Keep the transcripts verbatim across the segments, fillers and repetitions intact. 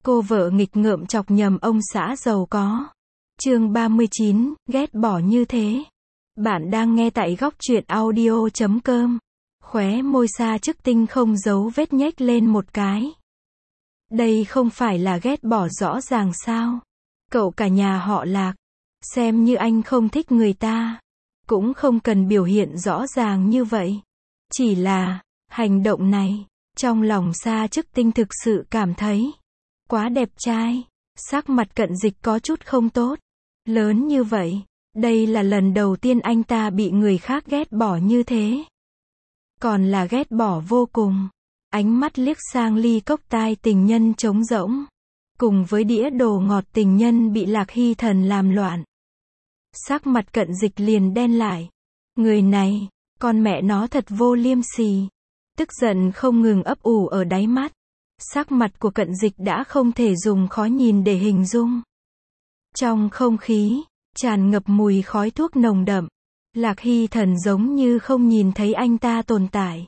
Cô vợ nghịch ngợm chọc nhầm ông xã giàu có. Chương ba mươi chín, ghét bỏ như thế. Bạn đang nghe tại góc truyện audio chấm com. Khóe môi Sa Chức Tinh không giấu vết nhếch lên một cái. Đây không phải là ghét bỏ rõ ràng sao? Cậu cả nhà họ Lạc. Xem như anh không thích người ta. Cũng không cần biểu hiện rõ ràng như vậy. Chỉ là, hành động này, trong lòng Sa Chức Tinh thực sự cảm thấy quá đẹp trai. Sắc mặt Cận Dịch có chút không tốt. Lớn như vậy, đây là lần đầu tiên anh ta bị người khác ghét bỏ như thế. Còn là ghét bỏ vô cùng. Ánh mắt liếc sang ly cốc tai tình nhân trống rỗng. Cùng với đĩa đồ ngọt tình nhân bị Lạc Hy Thần làm loạn. Sắc mặt Cận Dịch liền đen lại. Người này, con mẹ nó thật vô liêm sỉ. Tức giận không ngừng ấp ủ ở đáy mắt. Sắc mặt của Cận Dịch đã không thể dùng khó nhìn để hình dung. Trong không khí, tràn ngập mùi khói thuốc nồng đậm. Lạc Hy Thần giống như không nhìn thấy anh ta tồn tại.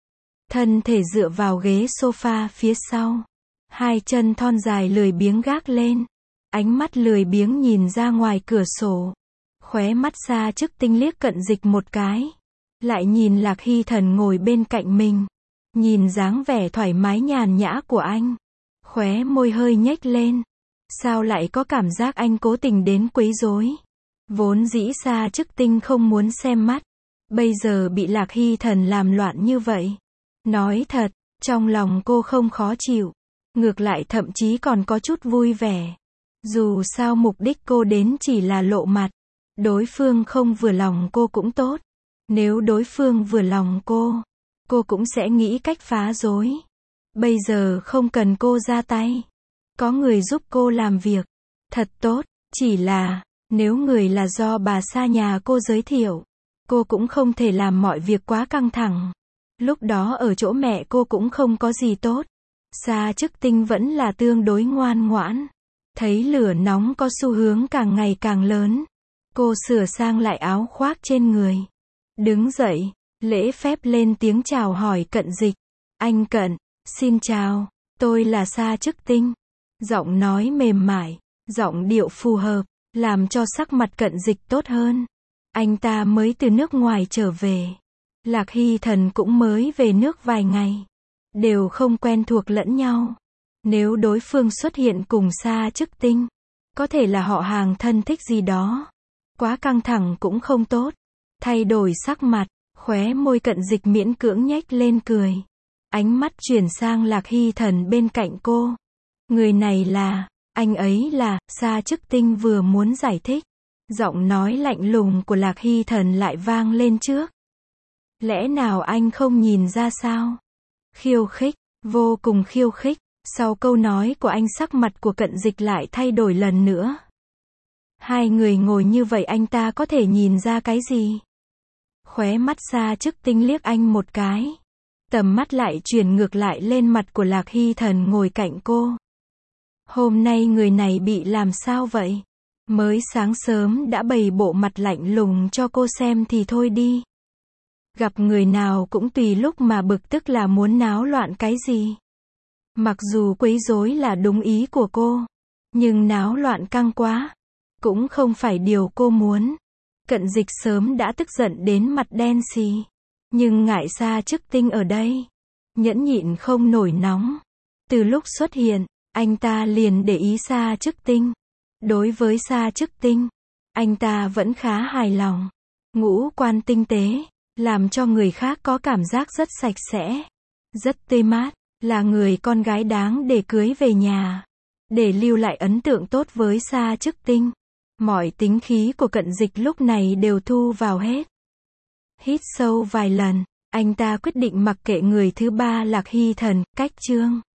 Thân thể dựa vào ghế sofa phía sau. Hai chân thon dài lười biếng gác lên. Ánh mắt lười biếng nhìn ra ngoài cửa sổ. Khóe mắt Sa Chức Tinh liếc Cận Dịch một cái. Lại nhìn Lạc Hy Thần ngồi bên cạnh mình. Nhìn dáng vẻ thoải mái nhàn nhã của anh. Khóe môi hơi nhếch lên. Sao lại có cảm giác anh cố tình đến quấy rối? Vốn dĩ Sa Chức Tinh không muốn xem mắt. Bây giờ bị Lạc Hy Thần làm loạn như vậy. Nói thật, trong lòng cô không khó chịu. Ngược lại thậm chí còn có chút vui vẻ. Dù sao mục đích cô đến chỉ là lộ mặt. Đối phương không vừa lòng cô cũng tốt. Nếu đối phương vừa lòng cô, cô cũng sẽ nghĩ cách phá rối. Bây giờ không cần cô ra tay. Có người giúp cô làm việc. Thật tốt, chỉ là, nếu người là do bà Sa nhà cô giới thiệu, cô cũng không thể làm mọi việc quá căng thẳng. Lúc đó ở chỗ mẹ cô cũng không có gì tốt. Sa Chức Tinh vẫn là tương đối ngoan ngoãn. Thấy lửa nóng có xu hướng càng ngày càng lớn. Cô sửa sang lại áo khoác trên người. Đứng dậy, lễ phép lên tiếng chào hỏi Cận Dịch. Anh Cận, xin chào, tôi là Sa Chức Tinh. Giọng nói mềm mại, giọng điệu phù hợp, làm cho sắc mặt Cận Dịch tốt hơn. Anh ta mới từ nước ngoài trở về. Lạc Hy Thần cũng mới về nước vài ngày. Đều không quen thuộc lẫn nhau. Nếu đối phương xuất hiện cùng Sa Chức Tinh, có thể là họ hàng thân thích gì đó. Quá căng thẳng cũng không tốt. Thay đổi sắc mặt, khóe môi Cận Dịch miễn cưỡng nhếch lên cười. Ánh mắt chuyển sang Lạc Hy Thần bên cạnh cô. Người này là, anh ấy là, Sa Chức Tinh vừa muốn giải thích. Giọng nói lạnh lùng của Lạc Hy Thần lại vang lên trước. Lẽ nào anh không nhìn ra sao? Khiêu khích, vô cùng khiêu khích. Sau câu nói của anh sắc mặt của Cận Dịch lại thay đổi lần nữa. Hai người ngồi như vậy anh ta có thể nhìn ra cái gì? Khóe mắt Sa Chức Tinh liếc anh một cái. Tầm mắt lại chuyển ngược lại lên mặt của Lạc Hy Thần ngồi cạnh cô. Hôm nay người này bị làm sao vậy? Mới sáng sớm đã bày bộ mặt lạnh lùng cho cô xem thì thôi đi. Gặp người nào cũng tùy lúc mà bực tức là muốn náo loạn cái gì. Mặc dù quấy rối là đúng ý của cô, nhưng náo loạn căng quá, cũng không phải điều cô muốn. Cận Dịch sớm đã tức giận đến mặt đen xì. Nhưng ngại Sa Chức Tinh ở đây. Nhẫn nhịn không nổi nóng. Từ lúc xuất hiện, anh ta liền để ý Sa Chức Tinh. Đối với Sa Chức Tinh, anh ta vẫn khá hài lòng. Ngũ quan tinh tế, làm cho người khác có cảm giác rất sạch sẽ, rất tươi mát, là người con gái đáng để cưới về nhà. Để lưu lại ấn tượng tốt với Sa Chức Tinh. Mọi tính khí của Cận Dịch lúc này đều thu vào hết. Hít sâu vài lần, anh ta quyết định mặc kệ người thứ ba Lạc Hy Thần, cách chương.